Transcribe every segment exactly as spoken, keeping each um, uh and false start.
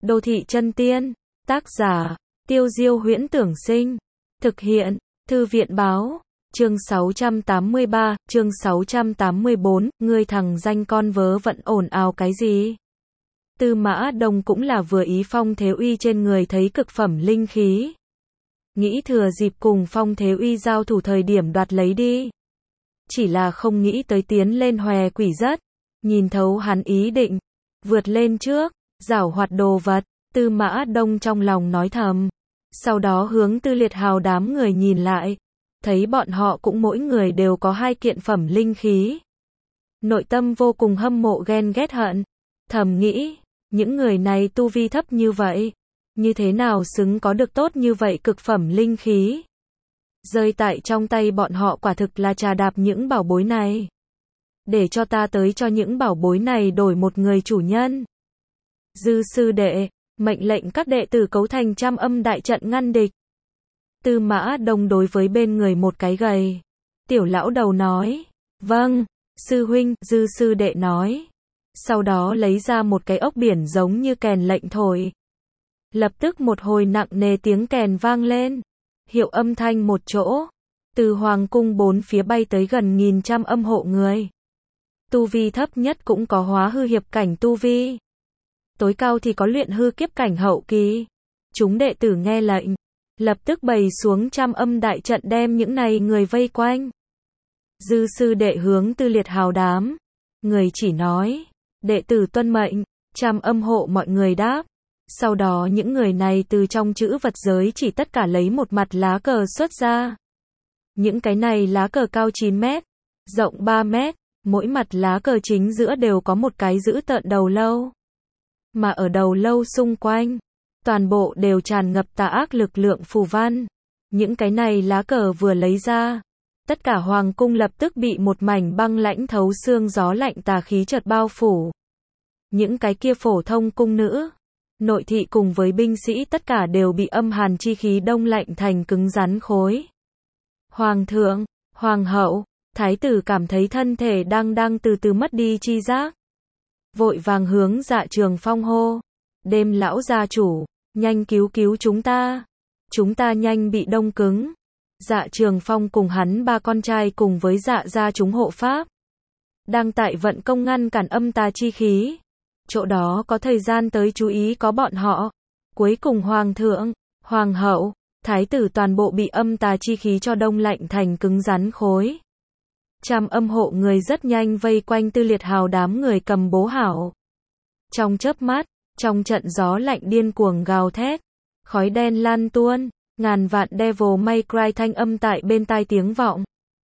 Đô thị chân tiên. Tác giả, Tiêu Diêu Huyễn Tưởng Sinh. Thực hiện, Thư viện Báo. Chương sáu trăm tám mươi ba, chương sáu trăm tám mươi bốn, ngươi thằng danh con vớ vẫn ồn ào cái gì? Tư Mã Đông cũng là vừa ý Phong Thế Uy trên người thấy cực phẩm linh khí. Nghĩ thừa dịp cùng Phong Thế Uy giao thủ thời điểm đoạt lấy đi. Chỉ là không nghĩ tới tiến lên hòe quỷ rất. Nhìn thấu hắn ý định. Vượt lên trước, giảo hoạt đồ vật. Tư Mã Đông trong lòng nói thầm. Sau đó hướng Tư Liệt Hào đám người nhìn lại. Thấy bọn họ cũng mỗi người đều có hai kiện phẩm linh khí. Nội tâm vô cùng hâm mộ ghen ghét hận. Thầm nghĩ, những người này tu vi thấp như vậy. Như thế nào xứng có được tốt như vậy cực phẩm linh khí. Rơi tại trong tay bọn họ quả thực là trà đạp những bảo bối này. Để cho ta tới cho những bảo bối này đổi một người chủ nhân. Dư sư đệ, mệnh lệnh các đệ tử cấu thành trăm âm đại trận ngăn địch. Tư Mã Đông đối với bên người một cái gầy. Tiểu lão đầu nói. Vâng, sư huynh, dư sư đệ nói. Sau đó lấy ra một cái ốc biển giống như kèn lệnh thổi. Lập tức một hồi nặng nề tiếng kèn vang lên. Hiệu âm thanh một chỗ. Từ hoàng cung bốn phía bay tới gần nghìn trăm âm hộ người. Tu vi thấp nhất cũng có hóa hư hiệp cảnh tu vi. Tối cao thì có luyện hư kiếp cảnh hậu kỳ. Chúng đệ tử nghe lệnh. Lập tức bày xuống trăm âm đại trận đem những này người vây quanh. Dư sư đệ hướng Tư Liệt Hào đám. Người chỉ nói. Đệ tử tuân mệnh. Trăm âm hộ mọi người đáp. Sau đó những người này từ trong chữ vật giới chỉ tất cả lấy một mặt lá cờ xuất ra. Những cái này lá cờ cao chín mét. Rộng ba mét. Mỗi mặt lá cờ chính giữa đều có một cái dữ tợn đầu lâu. Mà ở đầu lâu xung quanh. Toàn bộ đều tràn ngập tà ác lực lượng phù văn. Những cái này lá cờ vừa lấy ra. Tất cả hoàng cung lập tức bị một mảnh băng lãnh thấu xương gió lạnh tà khí chợt bao phủ. Những cái kia phổ thông cung nữ. Nội thị cùng với binh sĩ tất cả đều bị âm hàn chi khí đông lạnh thành cứng rắn khối. Hoàng thượng, hoàng hậu, thái tử cảm thấy thân thể đang đang từ từ mất đi chi giác. Vội vàng hướng Dạ Trường Phong hô. Đêm lão gia chủ, nhanh cứu cứu chúng ta. Chúng ta nhanh bị đông cứng. Dạ Trường Phong cùng hắn ba con trai cùng với dạ gia chúng hộ pháp. Đang tại vận công ngăn cản âm tà chi khí. Chỗ đó có thời gian tới chú ý có bọn họ. Cuối cùng hoàng thượng, hoàng hậu, thái tử toàn bộ bị âm tà chi khí cho đông lạnh thành cứng rắn khối. Trăm âm hộ người rất nhanh vây quanh Tư Liệt Hào đám người cầm bố hảo. Trong chớp mắt, trong trận gió lạnh điên cuồng gào thét, khói đen lan tuôn, ngàn vạn Devil May Cry thanh âm tại bên tai tiếng vọng.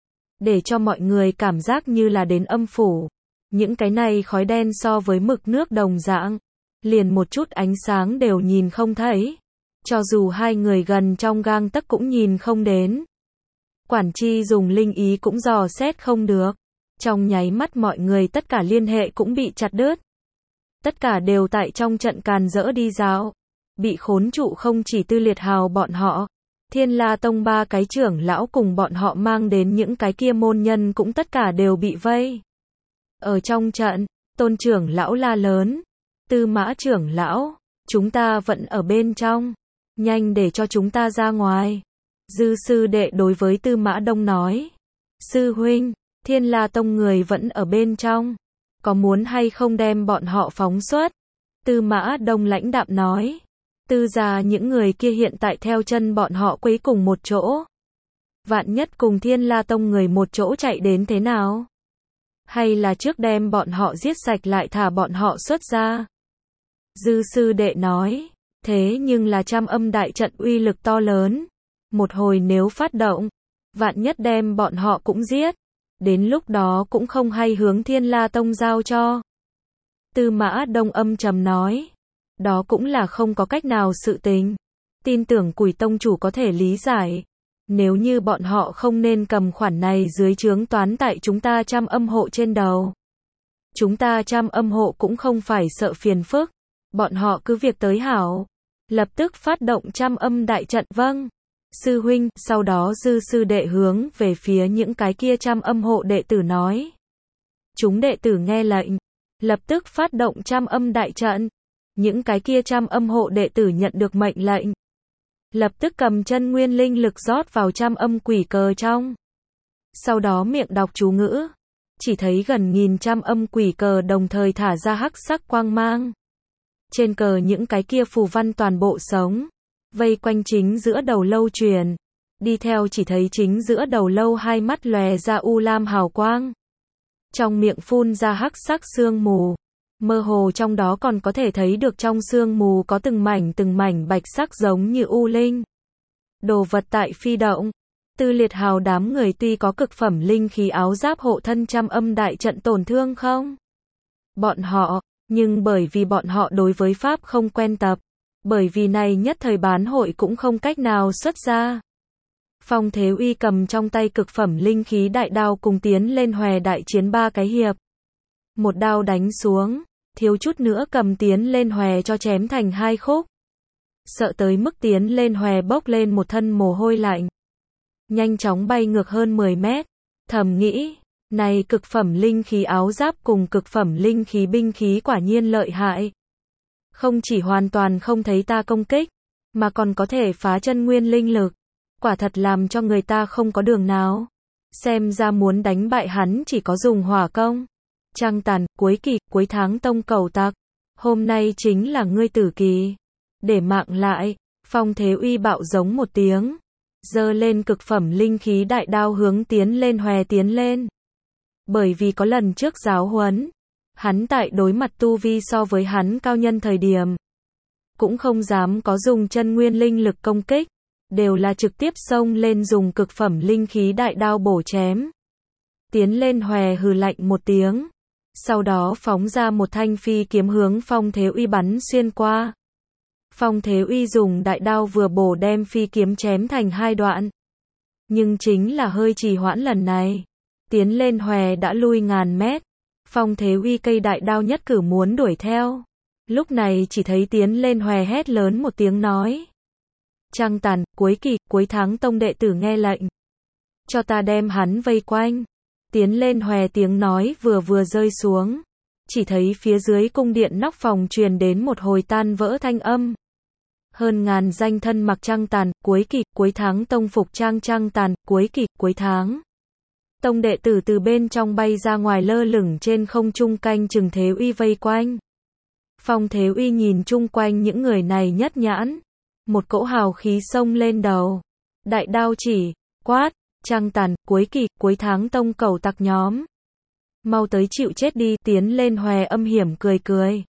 Để cho mọi người cảm giác như là đến âm phủ. Những cái này khói đen so với mực nước đồng dạng, liền một chút ánh sáng đều nhìn không thấy. Cho dù hai người gần trong gang tấc cũng nhìn không đến. Quản chi dùng linh ý cũng dò xét không được. Trong nháy mắt mọi người tất cả liên hệ cũng bị chặt đứt. Tất cả đều tại trong trận càn rỡ đi dạo. Bị khốn trụ không chỉ Tư Liệt Hào bọn họ. Thiên La Tông ba cái trưởng lão cùng bọn họ mang đến những cái kia môn nhân cũng tất cả đều bị vây. Ở trong trận, Tôn trưởng lão la lớn. Tư Mã trưởng lão, chúng ta vẫn ở bên trong. Nhanh để cho chúng ta ra ngoài. Dư sư đệ đối với Tư Mã Đông nói. Sư huynh, Thiên La Tông người vẫn ở bên trong. Có muốn hay không đem bọn họ phóng xuất? Tư Mã Đông lãnh đạm nói. Tư gia những người kia hiện tại theo chân bọn họ quấy cùng một chỗ. Vạn nhất cùng Thiên La Tông người một chỗ chạy đến thế nào? Hay là trước đem bọn họ giết sạch lại thả bọn họ xuất ra? Dư sư đệ nói. Thế nhưng là trăm âm đại trận uy lực to lớn. Một hồi nếu phát động, vạn nhất đem bọn họ cũng giết. Đến lúc đó cũng không hay hướng Thiên La Tông giao cho. Tư Mã Đông âm trầm nói. Đó cũng là không có cách nào sự tình. Tin tưởng Quỷ Tông chủ có thể lý giải. Nếu như bọn họ không nên cầm khoản này dưới trướng toán tại chúng ta trăm âm hộ trên đầu. Chúng ta trăm âm hộ cũng không phải sợ phiền phức. Bọn họ cứ việc tới hảo. Lập tức phát động trăm âm đại trận vâng. Sư huynh, sau đó dư sư đệ hướng về phía những cái kia trăm âm hộ đệ tử nói. Chúng đệ tử nghe lệnh. Lập tức phát động trăm âm đại trận. những cái kia trăm âm hộ đệ tử nhận được mệnh lệnh. Lập tức cầm chân nguyên linh lực rót vào trăm âm quỷ cờ trong. Sau đó miệng đọc chú ngữ. Chỉ thấy gần nghìn trăm âm quỷ cờ đồng thời thả ra hắc sắc quang mang. Trên cờ những cái kia phù văn toàn bộ sống. Vây quanh chính giữa đầu lâu truyền. Đi theo chỉ thấy chính giữa đầu lâu hai mắt lòe ra u lam hào quang. Trong miệng phun ra hắc sắc sương mù. Mơ hồ trong đó còn có thể thấy được trong sương mù có từng mảnh từng mảnh bạch sắc giống như u linh. Đồ vật tại phi động. Tư Liệt Hào đám người tuy có cực phẩm linh khí áo giáp hộ thân trăm âm đại trận tổn thương không? Bọn họ, nhưng bởi vì bọn họ đối với pháp không quen tập. Bởi vì này nhất thời bán hội cũng không cách nào xuất ra. Phong Thế Uy cầm trong tay cực phẩm linh khí đại đao cùng tiến lên hòe đại chiến ba cái hiệp. Một đao đánh xuống, thiếu chút nữa cầm tiến lên hòe cho chém thành hai khúc. Sợ tới mức tiến lên hòe bốc lên một thân mồ hôi lạnh. Nhanh chóng bay ngược hơn mười mét, thầm nghĩ, này cực phẩm linh khí áo giáp cùng cực phẩm linh khí binh khí quả nhiên lợi hại. Không chỉ hoàn toàn không thấy ta công kích, mà còn có thể phá chân nguyên linh lực. Quả thật làm cho người ta không có đường nào. Xem ra muốn đánh bại hắn chỉ có dùng hỏa công. Trăng tàn, cuối kỳ, cuối tháng tông cầu tặc. Hôm nay chính là ngươi tử kỳ. Để mạng lại, Phong Thế Uy bạo giống một tiếng. Giơ lên cực phẩm linh khí đại đao hướng tiến lên hòe tiến lên. Bởi vì có lần trước giáo huấn. Hắn tại đối mặt tu vi so với hắn cao nhân thời điểm. Cũng không dám có dùng chân nguyên linh lực công kích. Đều là trực tiếp xông lên dùng cực phẩm linh khí đại đao bổ chém. Tiến lên hòe hừ lạnh một tiếng. Sau đó phóng ra một thanh phi kiếm hướng Phong Thế Uy bắn xuyên qua. Phong Thế Uy dùng đại đao vừa bổ đem phi kiếm chém thành hai đoạn. Nhưng chính là hơi trì hoãn lần này. Tiến lên hòe đã lui ngàn mét. Phong Thế Uy cây đại đao nhất cử muốn đuổi theo. Lúc này chỉ thấy tiến lên hòe hét lớn một tiếng nói. Trăng tàn, cuối kỳ, cuối tháng tông đệ tử nghe lệnh. Cho ta đem hắn vây quanh. Tiến lên hòe tiếng nói vừa vừa rơi xuống. Chỉ thấy phía dưới cung điện nóc phòng truyền đến một hồi tan vỡ thanh âm. Hơn ngàn danh thân mặc trăng tàn, cuối kỳ, cuối tháng tông phục trang trăng tàn, cuối kỳ, cuối tháng. Tông đệ tử từ bên trong bay ra ngoài lơ lửng trên không trung canh chừng Thế Uy vây quanh. Phong Thế Uy nhìn chung quanh những người này nhất nhãn. Một cỗ hào khí xông lên đầu. Đại đao chỉ, quát, trăng tàn, cuối kỳ, cuối tháng tông cầu tặc nhóm. Mau tới chịu chết đi, tiến lên hòe âm hiểm cười cười.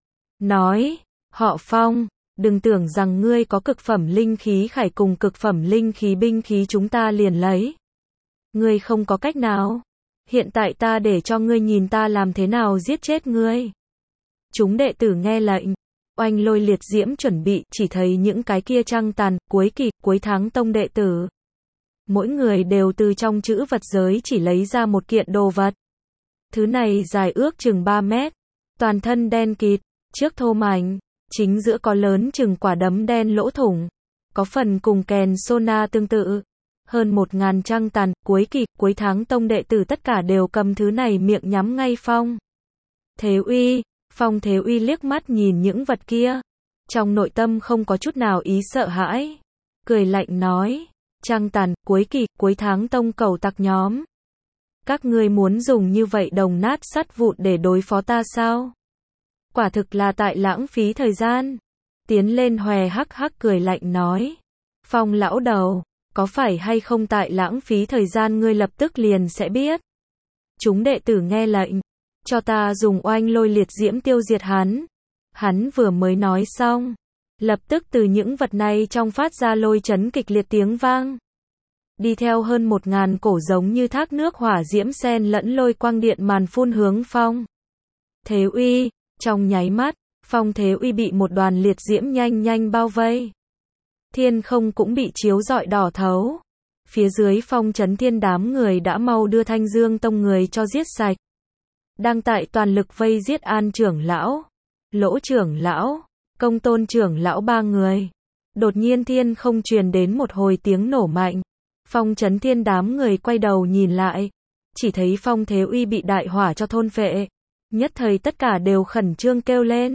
Nói, họ Phong, đừng tưởng rằng ngươi có cực phẩm linh khí khải cùng cực phẩm linh khí binh khí chúng ta liền lấy. Ngươi không có cách nào. Hiện tại ta để cho ngươi nhìn ta làm thế nào giết chết ngươi. Chúng đệ tử nghe lệnh. Oanh lôi liệt diễm chuẩn bị, chỉ thấy những cái kia trăng tàn, cuối kỳ, cuối tháng tông đệ tử. Mỗi người đều từ trong chữ vật giới chỉ lấy ra một kiện đồ vật. Thứ này dài ước chừng ba mét. Toàn thân đen kịt, trước thô mảnh. Chính giữa có lớn chừng quả đấm đen lỗ thủng. Có phần cùng kèn sona tương tự. Hơn một ngàn trăng tàn, cuối kỳ, cuối tháng tông đệ tử tất cả đều cầm thứ này miệng nhắm ngay Phong Thế Uy. Phong Thế Uy liếc mắt nhìn những vật kia. Trong nội tâm không có chút nào ý sợ hãi. Cười lạnh nói. Trăng tàn, cuối kỳ, cuối tháng tông cầu tặc nhóm. Các ngươi muốn dùng như vậy đồng nát sắt vụn để đối phó ta sao? Quả thực là tại lãng phí thời gian. Tiến lên hòe hắc hắc cười lạnh nói. Phong lão đầu, có phải hay không tại lãng phí thời gian ngươi lập tức liền sẽ biết. Chúng đệ tử nghe lệnh. Cho ta dùng oanh lôi liệt diễm tiêu diệt hắn. Hắn vừa mới nói xong. Lập tức từ những vật này trong phát ra lôi chấn kịch liệt tiếng vang. Đi theo hơn một ngàn cổ giống như thác nước hỏa diễm sen lẫn lôi quang điện màn phun hướng Phong Thế Uy. Trong nháy mắt, Phong Thế Uy bị một đoàn liệt diễm nhanh nhanh bao vây. Thiên không cũng bị chiếu rọi đỏ thấu. Phía dưới Phong Chấn Thiên đám người đã mau đưa Thanh Dương tông người cho giết sạch. Đang tại toàn lực vây giết An trưởng lão, Lỗ trưởng lão, Công Tôn trưởng lão ba người. Đột nhiên thiên không truyền đến một hồi tiếng nổ mạnh. Phong Chấn Thiên đám người quay đầu nhìn lại. Chỉ thấy Phong Thế Uy bị đại hỏa cho thôn phệ. Nhất thời tất cả đều khẩn trương kêu lên.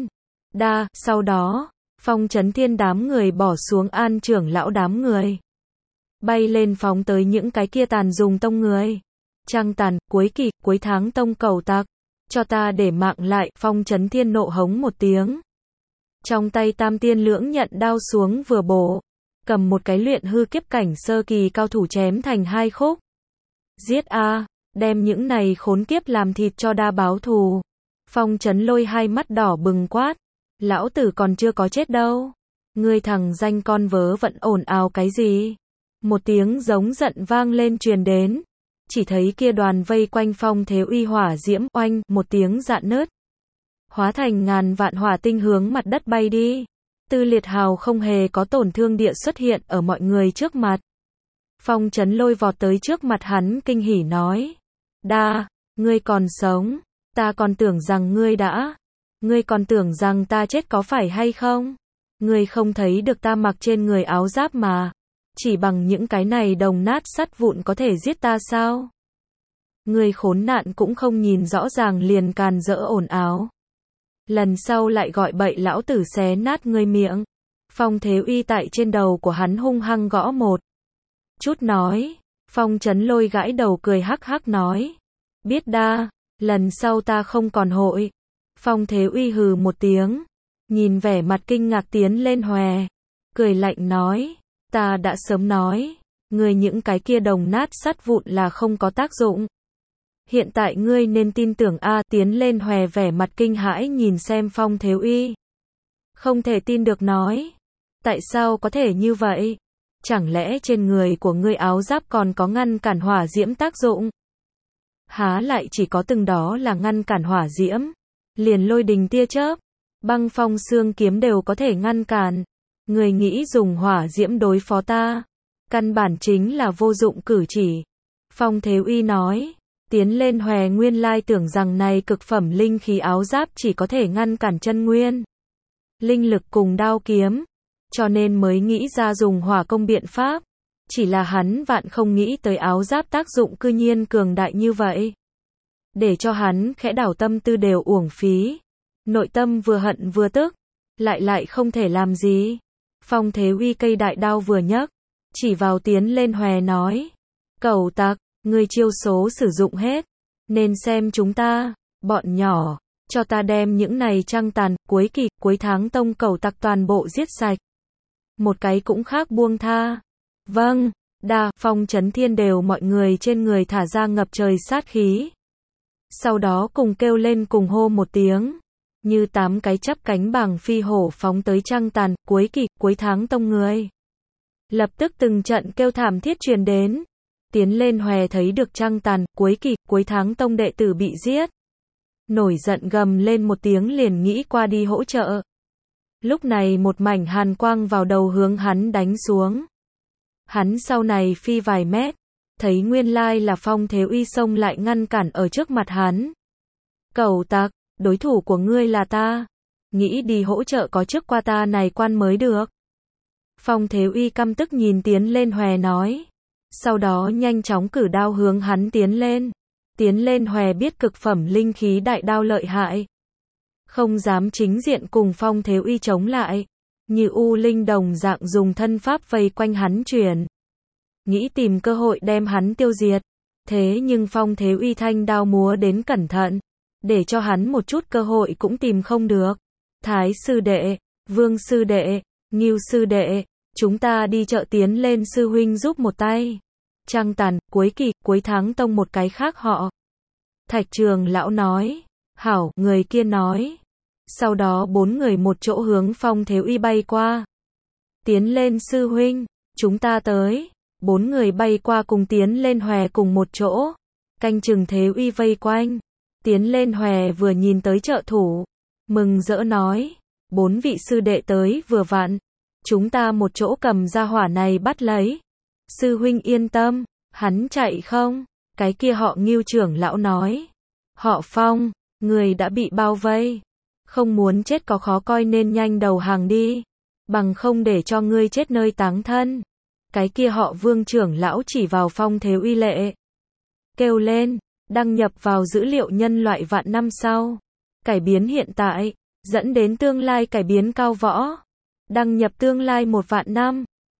Đa, sau đó, Phong Chấn Thiên đám người bỏ xuống An trưởng lão đám người. Bay lên phóng tới những cái kia tàn dùng tông người. Trăng tàn, cuối kỳ, cuối tháng tông cầu tặc. Cho ta để mạng lại, Phong Chấn Thiên nộ hống một tiếng. Trong tay Tam Tiên Lưỡng Nhận đao xuống vừa bổ. Cầm một cái luyện hư kiếp cảnh sơ kỳ cao thủ chém thành hai khúc. Giết a, đem những này khốn kiếp làm thịt cho đa báo thù. Phong Chấn Lôi hai mắt đỏ bừng quát. Lão tử còn chưa có chết đâu. Ngươi thằng danh con vớ vẫn ồn ào cái gì? Một tiếng giống giận vang lên truyền đến. Chỉ thấy kia đoàn vây quanh Phong Thế Uy hỏa diễm oanh, một tiếng rạn nứt. Hóa thành ngàn vạn hỏa tinh hướng mặt đất bay đi. Tư Liệt Hào không hề có tổn thương địa xuất hiện ở mọi người trước mặt. Phong Chấn Lôi vọt tới trước mặt hắn kinh hỉ nói. Đa, ngươi còn sống. Ta còn tưởng rằng ngươi đã. Ngươi còn tưởng rằng ta chết có phải hay không? Ngươi không thấy được ta mặc trên người áo giáp mà. Chỉ bằng những cái này đồng nát sắt vụn có thể giết ta sao? Ngươi khốn nạn cũng không nhìn rõ ràng liền càn rỡ ồn ào. Lần sau lại gọi bậy lão tử xé nát ngươi miệng. Phong Thế Uy tại trên đầu của hắn hung hăng gõ một chút nói. Phong Chấn Lôi gãi đầu cười hắc hắc nói. Biết đa, lần sau ta không còn hội. Phong Thế Uy hừ một tiếng. Nhìn vẻ mặt kinh ngạc Tiến Lên Hòe. Cười lạnh nói. Ta đã sớm nói. Ngươi những cái kia đồng nát sắt vụn là không có tác dụng. Hiện tại ngươi nên tin tưởng a. Tiến Lên Hòe vẻ mặt kinh hãi nhìn xem Phong Thế Uy. Không thể tin được nói. Tại sao có thể như vậy? Chẳng lẽ trên người của ngươi áo giáp còn có ngăn cản hỏa diễm tác dụng? Há lại chỉ có từng đó là ngăn cản hỏa diễm. Liền lôi đình tia chớp, băng phong xương kiếm đều có thể ngăn cản. Người nghĩ dùng hỏa diễm đối phó ta, căn bản chính là vô dụng cử chỉ. Phong Thế Uy nói. Tiến Lên Hòe nguyên lai tưởng rằng này cực phẩm linh khí áo giáp chỉ có thể ngăn cản chân nguyên, linh lực cùng đao kiếm, cho nên mới nghĩ ra dùng hỏa công biện pháp. Chỉ là hắn vạn không nghĩ tới áo giáp tác dụng cư nhiên cường đại như vậy. Để cho hắn khẽ đảo tâm tư đều uổng phí. Nội tâm vừa hận vừa tức, lại lại không thể làm gì. Phong Thế Uy cây đại đao vừa nhấc, chỉ vào Tiến Lên Hòe nói. Cẩu tặc, ngươi chiêu số sử dụng hết, nên xem chúng ta, bọn nhỏ, cho ta đem những này trăng tàn, cuối kỳ, cuối tháng tông cẩu tặc toàn bộ giết sạch. Một cái cũng khác buông tha. Vâng, đa, Phong Chấn Thiên đều mọi người trên người thả ra ngập trời sát khí. Sau đó cùng kêu lên cùng hô một tiếng. Như tám cái chắp cánh bàng phi hổ phóng tới trăng tàn, cuối kỳ, cuối tháng tông người. Lập tức từng trận kêu thảm thiết truyền đến. Tiến Lên Hòe thấy được trăng tàn, cuối kỳ, cuối tháng tông đệ tử bị giết. Nổi giận gầm lên một tiếng liền nghĩ qua đi hỗ trợ. Lúc này một mảnh hàn quang vào đầu hướng hắn đánh xuống. Hắn sau này phi vài mét, thấy nguyên lai là Phong Thế Uy xông lại ngăn cản ở trước mặt hắn. Cẩu tặc, đối thủ của ngươi là ta. Nghĩ đi hỗ trợ có trước qua ta này quan mới được. Phong Thế Uy căm tức nhìn Tiến Lên Hòe nói. Sau đó nhanh chóng cử đao hướng hắn tiến lên. Tiến Lên Hòe biết cực phẩm linh khí đại đao lợi hại. Không dám chính diện cùng Phong Thế Uy chống lại. Như U Linh đồng dạng dùng thân pháp vây quanh hắn chuyển. Nghĩ tìm cơ hội đem hắn tiêu diệt. Thế nhưng Phong Thế Uy thanh đao múa đến cẩn thận. Để cho hắn một chút cơ hội cũng tìm không được. Thái sư đệ, Vương sư đệ, Ngưu sư đệ, chúng ta đi chợ Tiến Lên sư huynh giúp một tay. Trăng tàn, cuối kỳ, cuối tháng tông một cái khác họ. Thạch Trường lão nói. Hảo, người kia nói. Sau đó bốn người một chỗ hướng Phong Thế Uy bay qua. Tiến Lên sư huynh, chúng ta tới. Bốn người bay qua cùng Tiến Lên Hòe cùng một chỗ. Canh chừng Thế Uy vây quanh. Tiến Lên Hòe vừa nhìn tới trợ thủ. Mừng rỡ nói. Bốn vị sư đệ tới vừa vặn. Chúng ta một chỗ cầm ra hỏa này bắt lấy. Sư huynh yên tâm. Hắn chạy không? Cái kia họ Ngưu trưởng lão nói. Họ Phong, người đã bị bao vây. Không muốn chết có khó coi nên nhanh đầu hàng đi. Bằng không để cho ngươi chết nơi táng thân. Cái kia họ Vương trưởng lão chỉ vào Phong Thế Uy lệ. Kêu lên, đăng nhập vào dữ liệu nhân loại vạn năm sau. Cải biến hiện tại. dẫn đến tương lai cải biến cao võ. Đăng nhập tương lai một vạn năm.